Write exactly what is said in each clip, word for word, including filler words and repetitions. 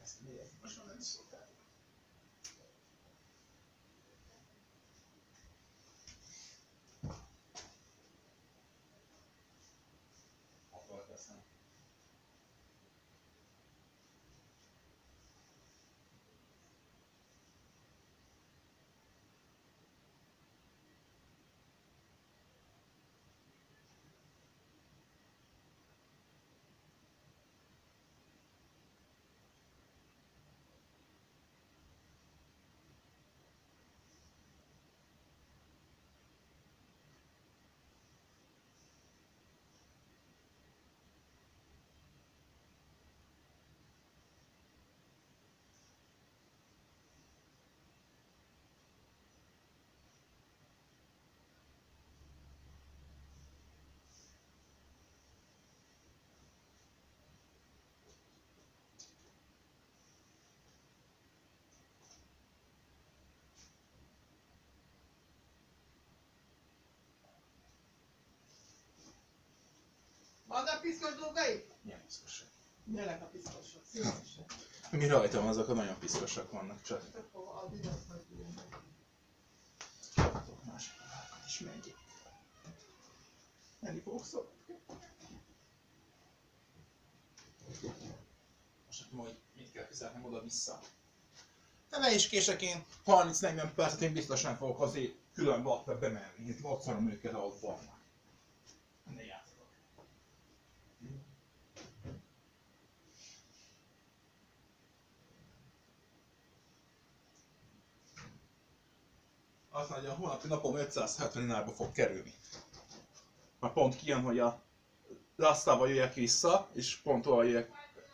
ezt miért? Most már nem szóltál. Akkor teszem. Vannak piszkos dolgai? Milyen piszkosak? Gyerek a piszkosok, szívesek. Mi rajtam azok a nagyon piszkosak vannak csak. Tök hova, az igaz, hogy ilyen. Látok másik ruhákat is megyek. Menni fogok szó. Most akkor hogy mit kell fizetnem oda-vissza. De ne is kések, én harminc-negyven percet én biztos nem fogok azért külön vakra bemenni. Itt vacarom őket, ahol vannak. Ne játszok. Azt mondja, a hónapi napom ötszázhetven dinárba fog kerülni. Már pont kijön, hogy a Rasztával jöjjek vissza, és pont olyan jöjjek.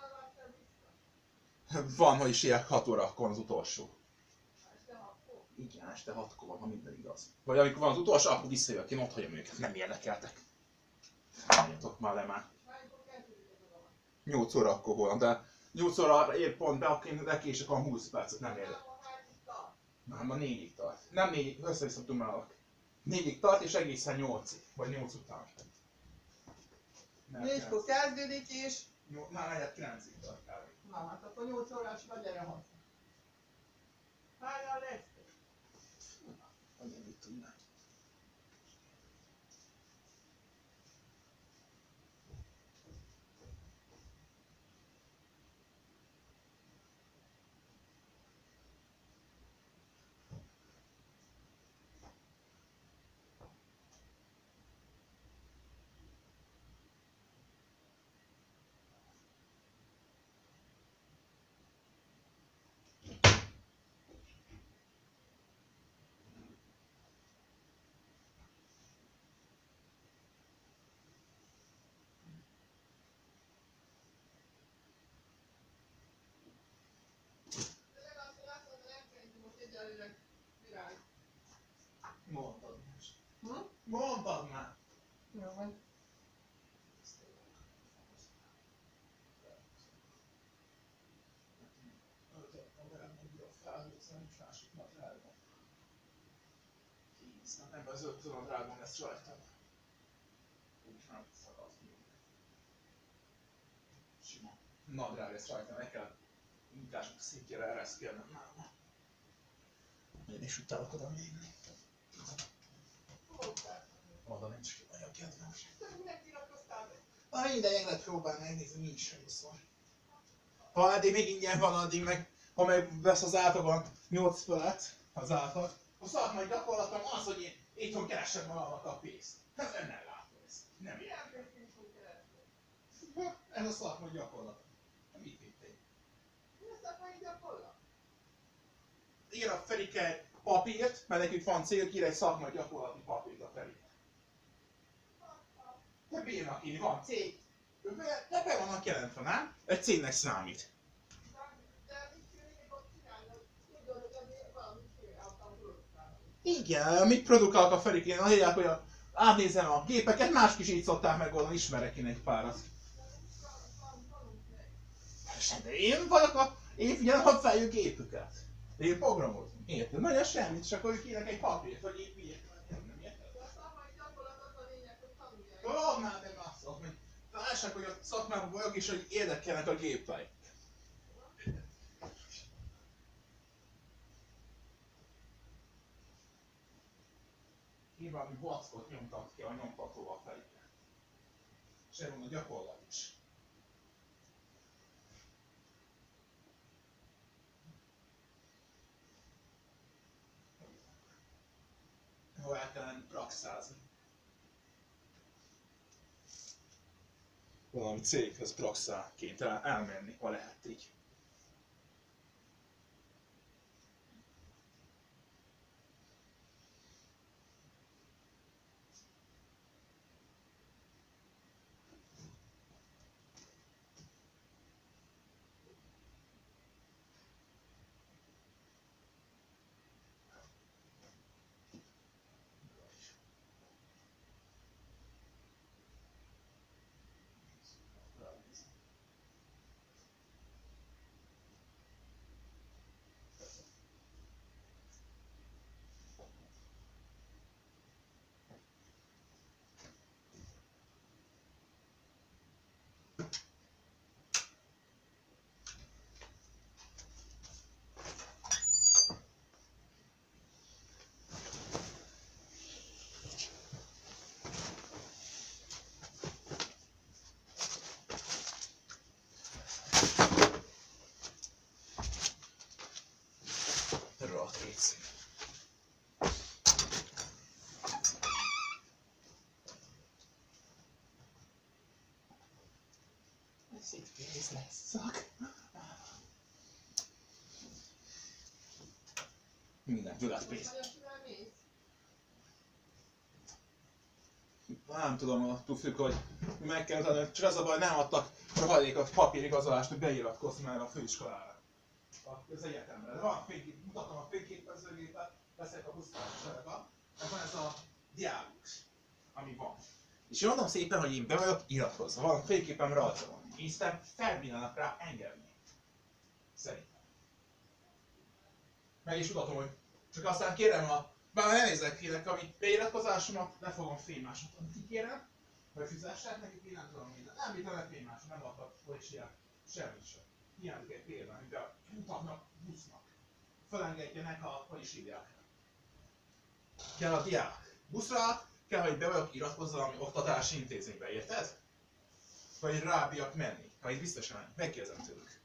Van, hogy is jöjjek hat órakor az utolsó. Igen, este hatkor van, ha minden igaz. Vagy amikor van az utolsó, akkor visszajövök, én ott hagyom őket, nem érdekeltek. Álljatok már le már. nyolc óra akkor volna, de nyolc óra ér pont be, akkor én lekések a húsz percet, nem érdekel. Nem, ma négyig tart. Nem négyig, össze-vissza dumálok. Négyig tart és egészen nyolcig, vagy nyolc után. Négykor kezdődik és... Már negyed kilencig tart kb. Na hát akkor nyolc órásra gyere haza. Hányan lesz? Hogy mit tudnám. Mondtad most. Hm? Mondtad már! Jó van. Nem, az öt drágón lesz rajtam. Úgy nem szakad minden. Sima. Nadrág lesz rajtam, meg kell munkások szintjére ereszkednem nálam. Én is utálok oda mérni. Oda nincs ki nagyon kedves. Na minden lehet próbálni megnézni, mi is először. Ha eddig még ingyen van, addig meg, ha meg vesz az átlagon nyolc felett, az átlag, a szakmai gyakorlatom az, hogy én itthon keresem magamnak a pénzt. Hát nem látom ezt. Nem ilyen. Ez a szakmai gyakorlat. Mit hittél? Mi a szakmai gyakorlat? Ír a Ferike egy papírt, mert nekünk van cél, ír egy szakmai gyakorlati papírt a Ferike. De bírnak írni, van cég. De be vannak jelentve, nem? Egy cégnek számít. Igen, mit produkálok a Ferikén? Ahelyett, hogy a, átnézem a gépeket, mások is így szokták megoldani, ismerek én egy párat. De én vagyok a... Én figyelem a fejű gépüket. Én programozom. Érted? Nagyon semmit, csak hogy kérek egy papírt, hogy én miért. Nem érted? Tudom már, de azt hogy lássák, hogy a szakmában vagyok és hogy érdekelnek a gépeik. valami vackot nyomtat ki a nyomtatóval felé. És erről a gyakorlat is. Hol el kellene praxázni. Valami céghez praxáként el, elmenni, ha lehet így. Rakész. Szép kész lesz, szak. Minden tudatpénz. Nem tudom, attól függ, hogy meg kell tanulni. Csak az a baj, nem adtak rohadékot papírigazolást, hogy beiratkozz már a főiskolára. Az egyetemre. De van fénykép, mutatom a fényképezőgépet, veszek a busztársaságba, meg van ez a diágus, ami van. És én mondom szépen, hogy én be vagyok iratkozva, van a fényképem rajta van. És aztán felbínanak rá engedni. Szerintem. Meg is mutatom, hogy csak aztán kérem a... Bár ne nézzek hírek, ami beiratkozásomat, le fogom fénymásolni. Kikérem, hogy fizessek nekik, én nem tudom minden. Nem mit a fénymásolni, nem adtak folyisják, semmit sem. Hiányzik egy példány, hogy mutatnak busznak. Felengedjenek a, hogy is hívják. Kell a diák. Buszra kell, hogy be vagyok iratkozva valami oktatási intézménybe, érted? Vagy rábíjak menni. Ha itt biztosan megkérdezem tőlük.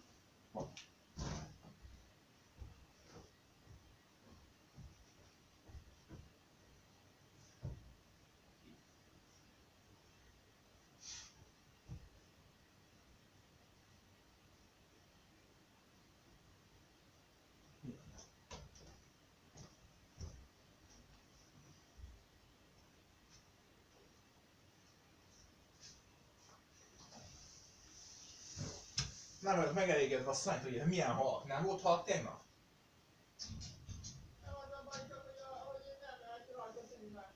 Nem vagyok megelégedve a szányt, hogy milyen halak. Nem volt halak tegnap? Nem az a baj, csak hogy, a, hogy én nem lehet rajta színben.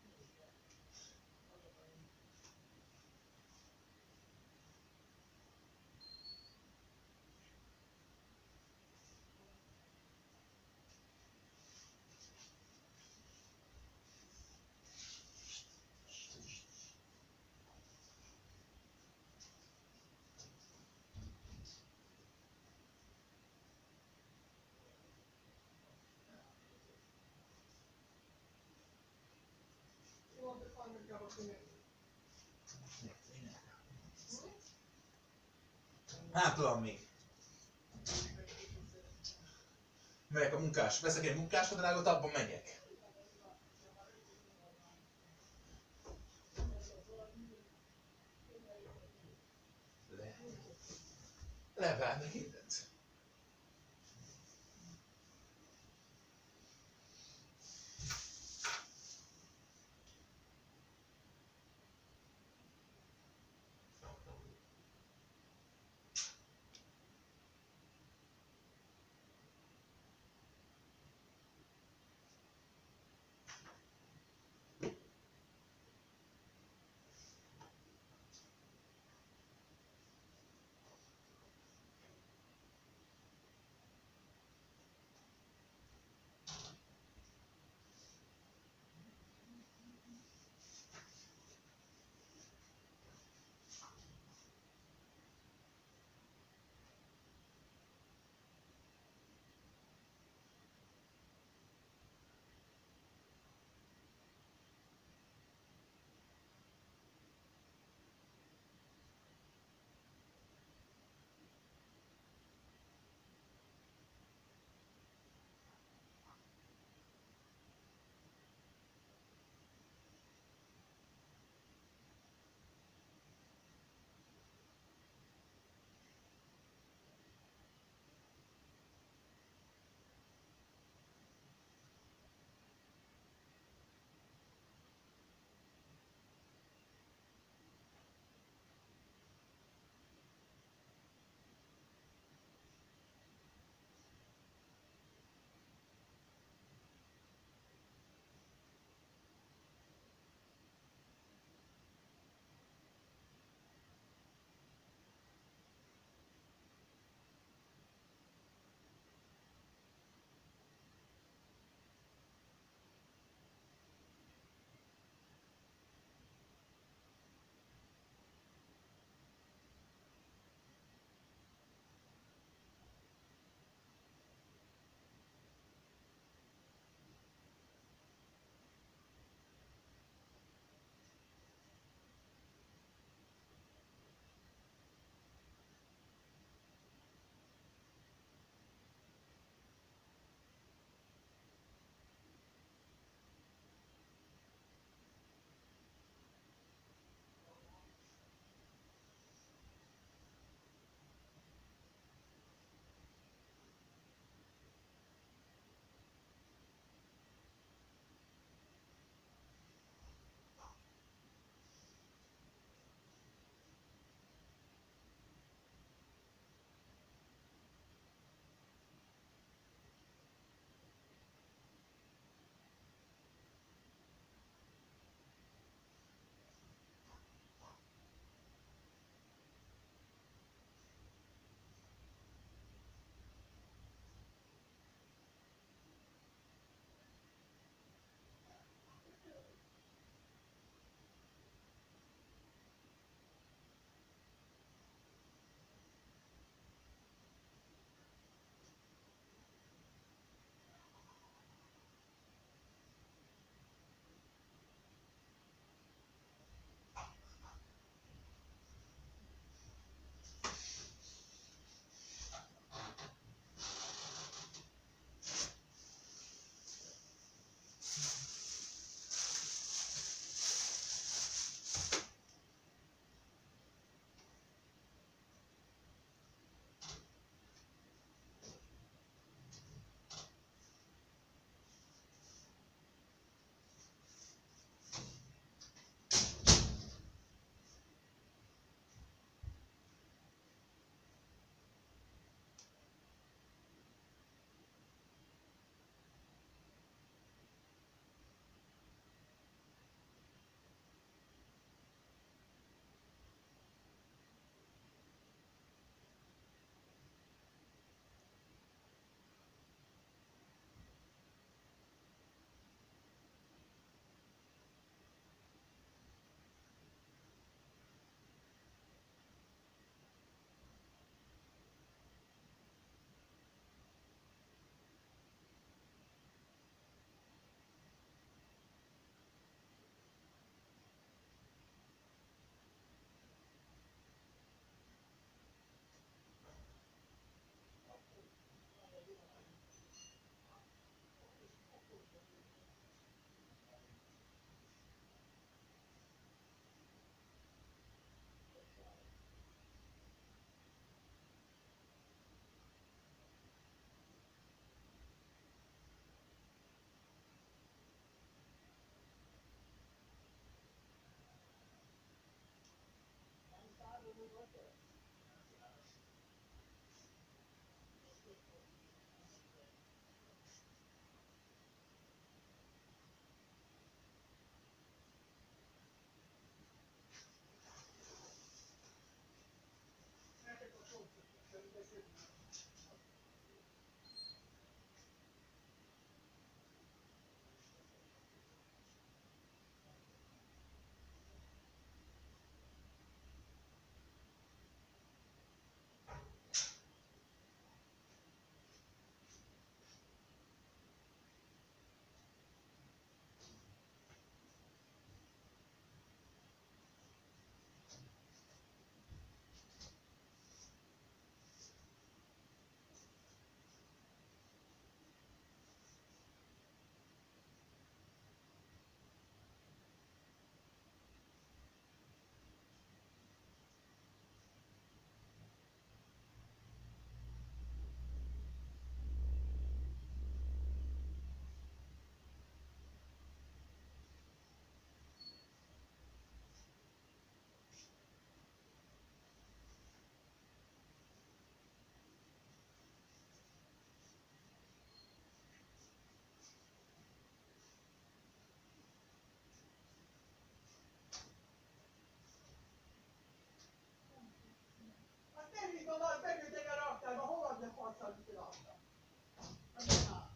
Nem tudom még. Megyek a munkás. Veszek egy munkásnadrágot, abban megyek. Le. Levelni mindent. Azt kirakta. Az már.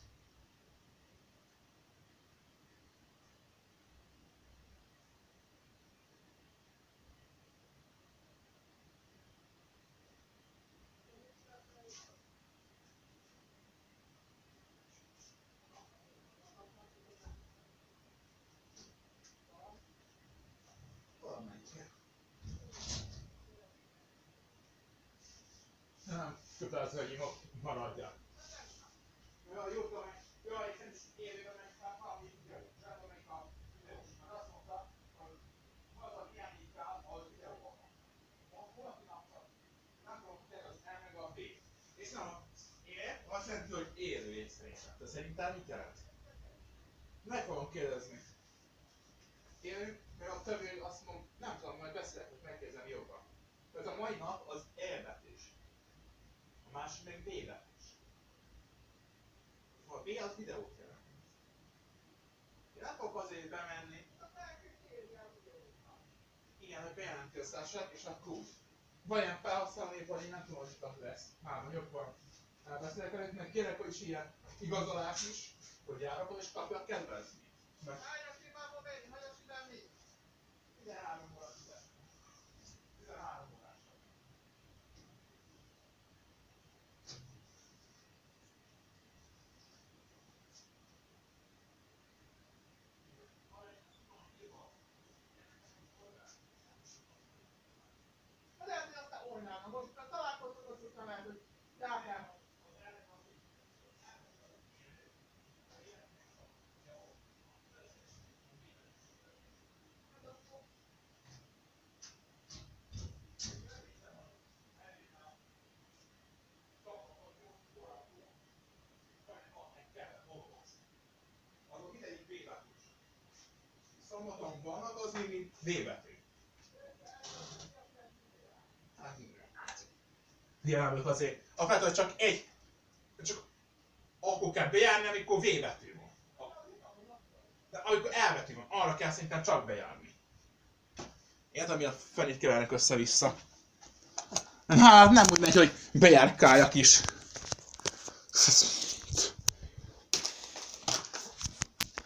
Nem, kötelező, hogy én ott maradjak. Jaj, jutottam meg. Jaj, nem is élőben meg, hát valami jövőben meg a videós. Mert azt mondta, hogy az a hiányít rá, az videóban van. Holnapi napra nem tudom kérdezni el meg a B. És nem az él, azt jelenti, hogy élő észrevétel. De szerintem mit jelent? Meg fogom kérdezni. Élő, mert a többi azt mondom, nem tudom, majd beszélek, hogy megkérdezem jobban. Tehát a mai nap az E betűs. A másik meg B betűs. A B az videót jelent. Én nem fogok azért bemenni. Igen, hogy bejelenti a szását, és akkor úgy. Vagy ilyen felhasználni, vagy én nem tudom, hogy csak lesz. Már jobban elbeszélek előtt, meg kérek, hogy is ilyen igazolás is, hogy járatok, és kapja kedvezni. Mert tizenhárom órás ide. tizenhárom órás. Lehet, hogy aztán oldalnak. Most találkoztunk, azt tudtam el, hogy rá kell. Azok idejük B betűs. Szombaton vannak, az még mint V betű. Hát igen. Jelenleg azért. A feltétlenül, hogy csak egy, csak akkor kell bejárni, amikor V betű van. De amikor L betű van, arra kell szerintem csak bejárni. Érted, mi a fenét kevernek össze-vissza? Hát nem úgy megy, hogy bejárkáljak is.